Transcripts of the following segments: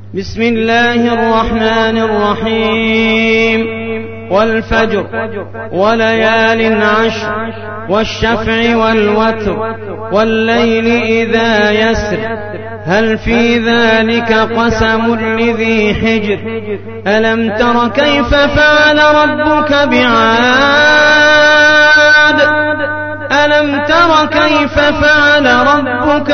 بسم الله الرحمن الرحيم والفجر وليال عشر والشفع والوتر والليل إذا يسر هل في ذلك قسم لذي حجر ألم تر كيف فعل ربك بعاد ألم تر كيف فعل ربك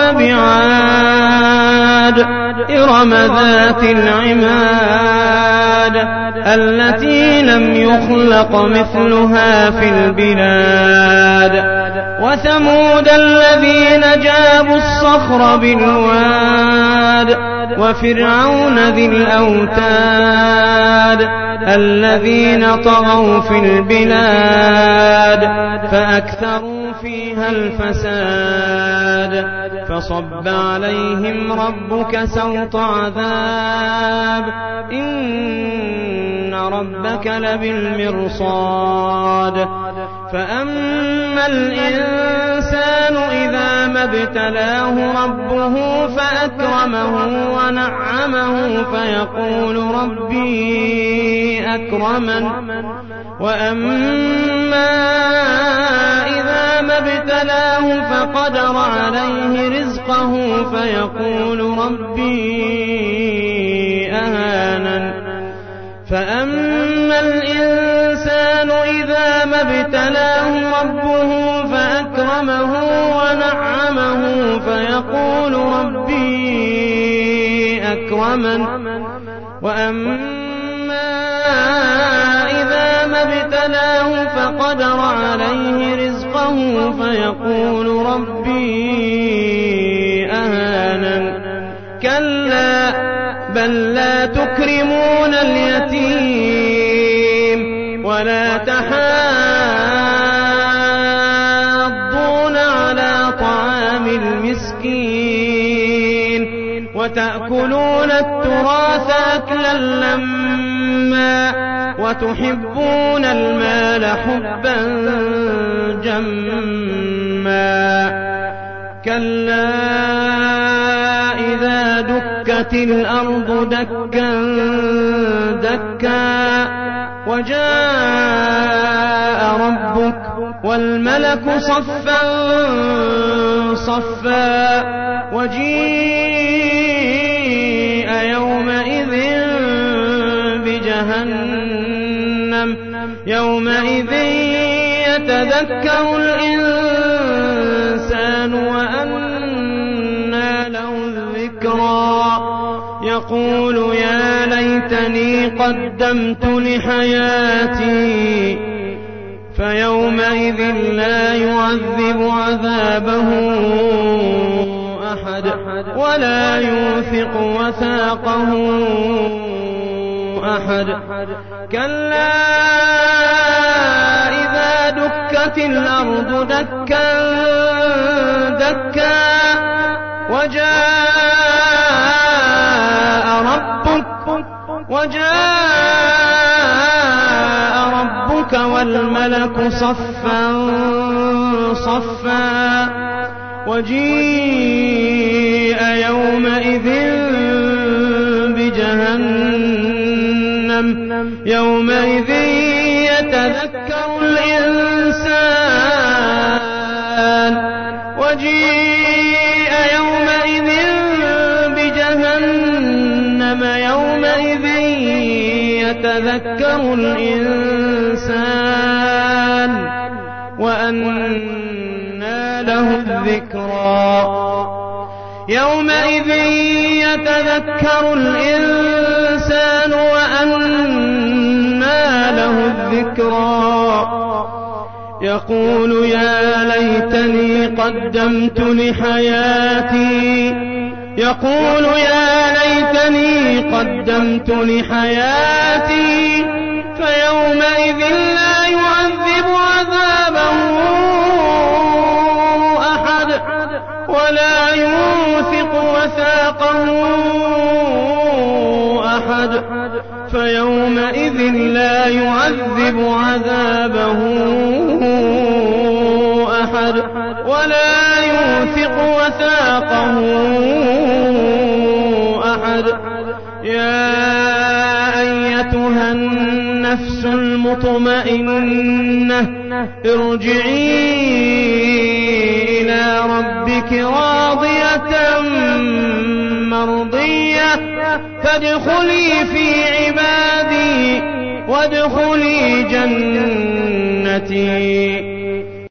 بعاد إرم ذات العماد التي لم يخلق مثلها في البلاد وثمود الذين جابوا الصخر بالواد وفرعون ذي الأوتاد الذين طغوا في البلاد فأكثروا فيها الفساد فصب عليهم ربك سوط عذاب إن ربك لبالمرصاد فأما الإنسان إذا ما ابتلاه ربه فأكرمه ونعمه فيقول ربي أكرمن وأما إذا ما ابتلاه فقدر عليه رزقه فيقول ربي أهانن فأما الإنسان إذا ما ابتلاه ربه فأكرمه ونعمه فيقول ربي أكرمن وأما إذا ما ابتلاه فقدر عليه رزقه فيقول ربي أهانن كلا بل لا تكرمون اليتيم ولا تحاضون على طعام المسكين وتأكلون التراث أكلا لما وتحبون المال حبا جما كلا إذا دكت الأرض دكا دكا وجاء ربك والملك صفا صفا وجيء يومئذ بجهنم يومئذ يتذكر الإنسان وأنى له الذكرى يقول يا ليتني قدمت لحياتي فيومئذ لا يعذب عذابه أحد ولا يوثق وثاقه أحد كلا إذا دكت الأرض دكا دكا وجاء ربك والملك صفا صفا وجيء يومئذ بجهنم يومئذ يتذكر الإنسان وجيء يومئذ بجهنم يومئذ يتذكر الإنسان وأنى له الذكرى يومئذ يتذكر الإنسان وأنى له الذكرى يقول يا ليتني قدمت لحياتي يقول يا ليتني قدمت لحياتي فيومئذ لا يعذب عذابه أحد ولا يوثق وثاقه أحد فيومئذ لا يعذب عذابه أحد ولا يوثق وثاقه أحد يا أيتها النفس المطمئنة ارجعي إلى ربك راضية مرضية فادخلي في عبادي وادخلي جنتي